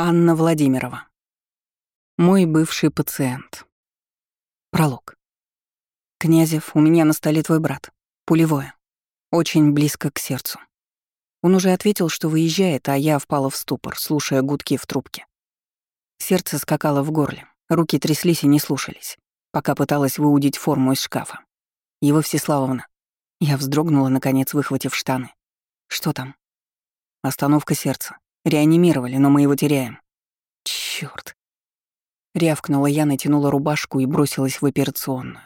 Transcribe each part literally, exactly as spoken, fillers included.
Анна Владимирова. Мой бывший пациент. Пролог. Князев, у меня на столе твой брат. Пулевое. Очень близко к сердцу. Он уже ответил, что выезжает, а я впала в ступор, слушая гудки в трубке. Сердце скакало в горле, руки тряслись и не слушались, пока пыталась выудить форму из шкафа. Его Всеславовна. Я вздрогнула, наконец, выхватив штаны. Что там? Остановка сердца. Реанимировали, но мы его теряем. Чёрт. Рявкнула я, натянула рубашку и бросилась в операционную.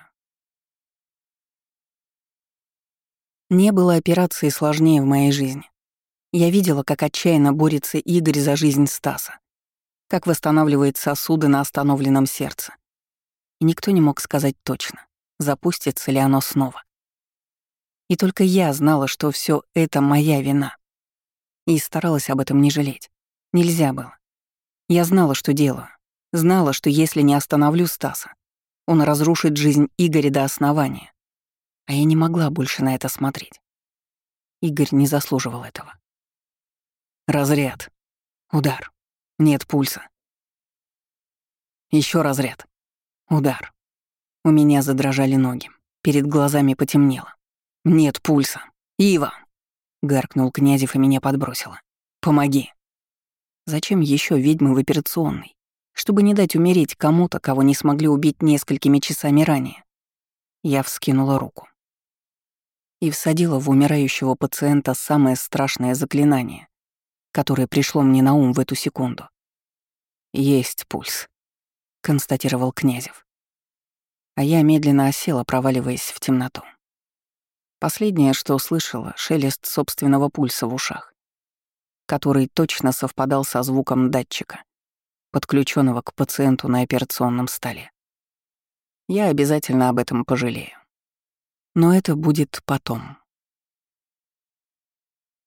Не было операции сложнее в моей жизни. Я видела, как отчаянно борется Игорь за жизнь Стаса, как восстанавливает сосуды на остановленном сердце. И никто не мог сказать точно, запустится ли оно снова. И только я знала, что все это моя вина. И старалась об этом не жалеть. Нельзя было. Я знала, что делаю. Знала, что если не остановлю Стаса, он разрушит жизнь Игоря до основания. А я не могла больше на это смотреть. Игорь не заслуживал этого. Разряд. Удар. Нет пульса. Еще разряд. Удар. У меня задрожали ноги. Перед глазами потемнело. Нет пульса. Ива! Гаркнул Князев и меня подбросило. Помоги. Зачем еще ведьмы в операционной? Чтобы не дать умереть кому-то, кого не смогли убить несколькими часами ранее. Я вскинула руку и всадила в умирающего пациента самое страшное заклинание, которое пришло мне на ум в эту секунду. «Есть пульс», — констатировал Князев. А я медленно осела, проваливаясь в темноту. Последнее, что услышала, — шелест собственного пульса в ушах, который точно совпадал со звуком датчика, подключенного к пациенту на операционном столе. Я обязательно об этом пожалею. Но это будет потом.